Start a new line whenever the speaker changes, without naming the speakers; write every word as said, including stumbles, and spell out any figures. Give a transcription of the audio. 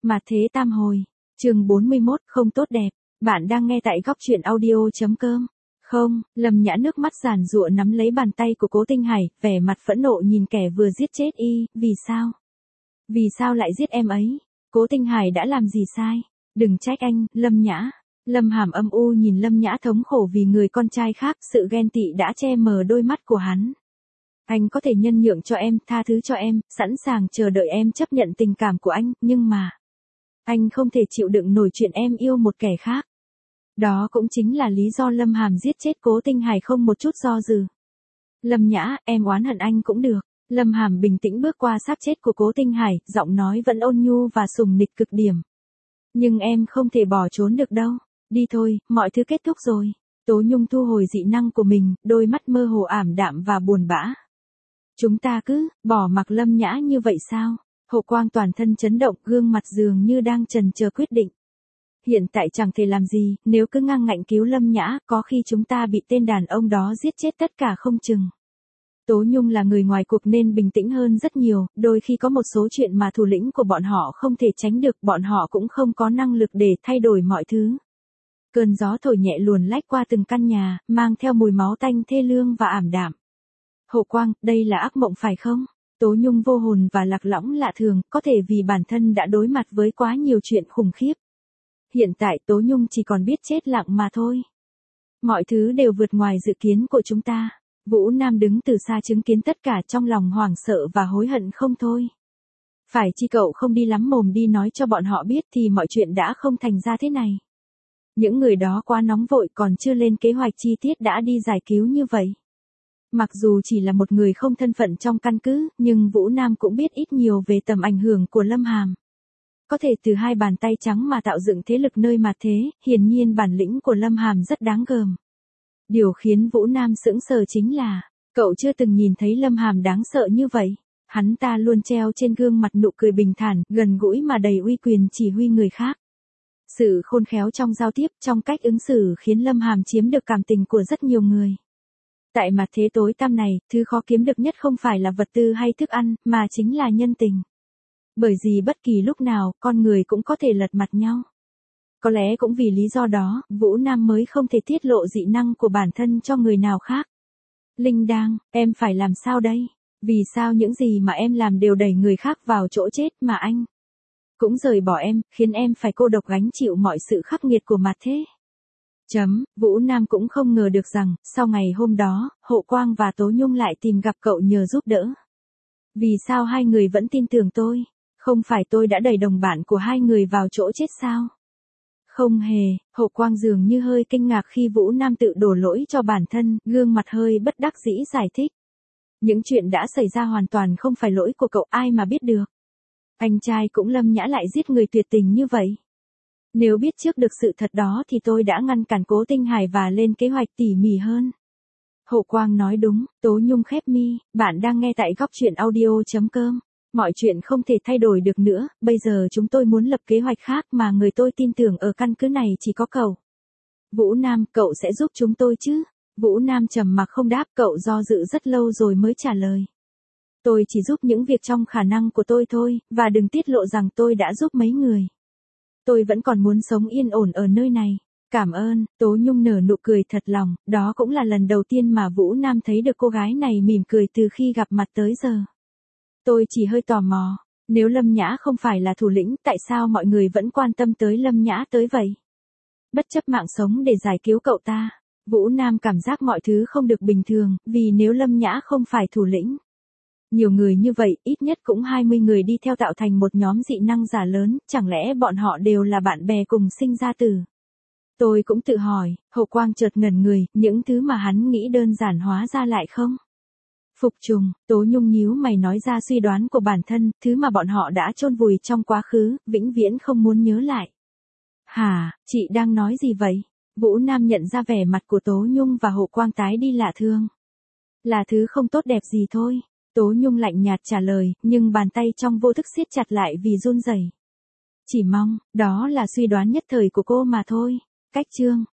Mà thế tam hồi, chương bốn mươi mốt, không tốt đẹp. Bạn đang nghe tại góc truyện audio.com. Không, Lâm Nhã nước mắt giàn giụa nắm lấy bàn tay của Cố Tinh Hải, vẻ mặt phẫn nộ nhìn kẻ vừa giết chết y, vì sao? Vì sao lại giết em ấy? Cố Tinh Hải đã làm gì sai? Đừng trách anh, Lâm Nhã. Lâm Hàm âm u nhìn Lâm Nhã thống khổ vì người con trai khác, sự ghen tị đã che mờ đôi mắt của hắn. Anh có thể nhân nhượng cho em, tha thứ cho em, sẵn sàng chờ đợi em chấp nhận tình cảm của anh, nhưng mà anh không thể chịu đựng nổi chuyện em yêu một kẻ khác. Đó cũng chính là lý do Lâm Hàm giết chết Cố Tinh Hải không một chút do dự. Lâm Nhã, em oán hận anh cũng được. Lâm Hàm bình tĩnh bước qua xác chết của Cố Tinh Hải, giọng nói vẫn ôn nhu và sùng nịch cực điểm. Nhưng em không thể bỏ trốn được đâu. Đi thôi, mọi thứ kết thúc rồi. Tố Nhung thu hồi dị năng của mình, đôi mắt mơ hồ ảm đạm và buồn bã. Chúng ta cứ bỏ mặc Lâm Nhã như vậy sao? Hộ Quang toàn thân chấn động, gương mặt dường như đang chần chờ quyết định. Hiện tại chẳng thể làm gì, nếu cứ ngang ngạnh cứu Lâm Nhã, có khi chúng ta bị tên đàn ông đó giết chết tất cả không chừng. Tố Nhung là người ngoài cuộc nên bình tĩnh hơn rất nhiều, đôi khi có một số chuyện mà thủ lĩnh của bọn họ không thể tránh được, bọn họ cũng không có năng lực để thay đổi mọi thứ. Cơn gió thổi nhẹ luồn lách qua từng căn nhà, mang theo mùi máu tanh thê lương và ảm đạm. Hộ Quang, đây là ác mộng phải không? Tố Nhung vô hồn và lạc lõng lạ thường, có thể vì bản thân đã đối mặt với quá nhiều chuyện khủng khiếp. Hiện tại Tố Nhung chỉ còn biết chết lặng mà thôi. Mọi thứ đều vượt ngoài dự kiến của chúng ta. Vũ Nam đứng từ xa chứng kiến tất cả, trong lòng hoảng sợ và hối hận không thôi. Phải chi cậu không đi lắm mồm đi nói cho bọn họ biết thì mọi chuyện đã không thành ra thế này. Những người đó quá nóng vội, còn chưa lên kế hoạch chi tiết đã đi giải cứu như vậy. Mặc dù chỉ là một người không thân phận trong căn cứ, nhưng Vũ Nam cũng biết ít nhiều về tầm ảnh hưởng của Lâm Hàm. Có thể từ hai bàn tay trắng mà tạo dựng thế lực nơi mà thế, hiển nhiên bản lĩnh của Lâm Hàm rất đáng gờm. Điều khiến Vũ Nam sững sờ chính là, cậu chưa từng nhìn thấy Lâm Hàm đáng sợ như vậy. Hắn ta luôn treo trên gương mặt nụ cười bình thản, gần gũi mà đầy uy quyền chỉ huy người khác. Sự khôn khéo trong giao tiếp, trong cách ứng xử khiến Lâm Hàm chiếm được cảm tình của rất nhiều người. Tại mặt thế tối tăm này, thứ khó kiếm được nhất không phải là vật tư hay thức ăn, mà chính là nhân tình. Bởi vì bất kỳ lúc nào, con người cũng có thể lật mặt nhau. Có lẽ cũng vì lý do đó, Vũ Nam mới không thể tiết lộ dị năng của bản thân cho người nào khác. Linh Đang, em phải làm sao đây? Vì sao những gì mà em làm đều đẩy người khác vào chỗ chết mà anh cũng rời bỏ em, khiến em phải cô độc gánh chịu mọi sự khắc nghiệt của mặt thế? Chấm, Vũ Nam cũng không ngờ được rằng, sau ngày hôm đó, Hộ Quang và Tố Nhung lại tìm gặp cậu nhờ giúp đỡ. Vì sao hai người vẫn tin tưởng tôi? Không phải tôi đã đẩy đồng bạn của hai người vào chỗ chết sao? Không hề, Hộ Quang dường như hơi kinh ngạc khi Vũ Nam tự đổ lỗi cho bản thân, gương mặt hơi bất đắc dĩ giải thích. Những chuyện đã xảy ra hoàn toàn không phải lỗi của cậu, ai mà biết được. Anh trai cũng Lâm Nhã lại giết người tuyệt tình như vậy. Nếu biết trước được sự thật đó thì tôi đã ngăn cản Cố Tinh Hải và lên kế hoạch tỉ mỉ hơn. Hộ Quang nói đúng. Tố Nhung khép mi, bạn đang nghe tại góc truyện audio.com. Mọi chuyện không thể thay đổi được nữa, bây giờ chúng tôi muốn lập kế hoạch khác mà người tôi tin tưởng ở căn cứ này chỉ có cậu. Vũ Nam, cậu sẽ giúp chúng tôi chứ? Vũ Nam trầm mặc không đáp, cậu do dự rất lâu rồi mới trả lời. Tôi chỉ giúp những việc trong khả năng của tôi thôi, và đừng tiết lộ rằng tôi đã giúp mấy người. Tôi vẫn còn muốn sống yên ổn ở nơi này. Cảm ơn. Tố Nhung nở nụ cười thật lòng, đó cũng là lần đầu tiên mà Vũ Nam thấy được cô gái này mỉm cười từ khi gặp mặt tới giờ. Tôi chỉ hơi tò mò, nếu Lâm Nhã không phải là thủ lĩnh, tại sao mọi người vẫn quan tâm tới Lâm Nhã tới vậy? Bất chấp mạng sống để giải cứu cậu ta, Vũ Nam cảm giác mọi thứ không được bình thường, vì nếu Lâm Nhã không phải thủ lĩnh, nhiều người như vậy, ít nhất cũng hai mươi người đi theo tạo thành một nhóm dị năng giả lớn, chẳng lẽ bọn họ đều là bạn bè cùng sinh ra từ? Tôi cũng tự hỏi. Hộ Quang chợt ngẩn người, những thứ mà hắn nghĩ đơn giản hóa ra lại không phục trùng. Tố Nhung nhíu mày nói ra suy đoán của bản thân, thứ mà bọn họ đã chôn vùi trong quá khứ, vĩnh viễn không muốn nhớ lại. Hả, chị đang nói gì vậy? Vũ Nam nhận ra vẻ mặt của Tố Nhung và Hộ Quang tái đi lạ thường. Là thứ không tốt đẹp gì thôi. Tố Nhung lạnh nhạt trả lời, nhưng bàn tay trong vô thức siết chặt lại vì run rẩy. Chỉ mong, đó là suy đoán nhất thời của cô mà thôi. Cách chương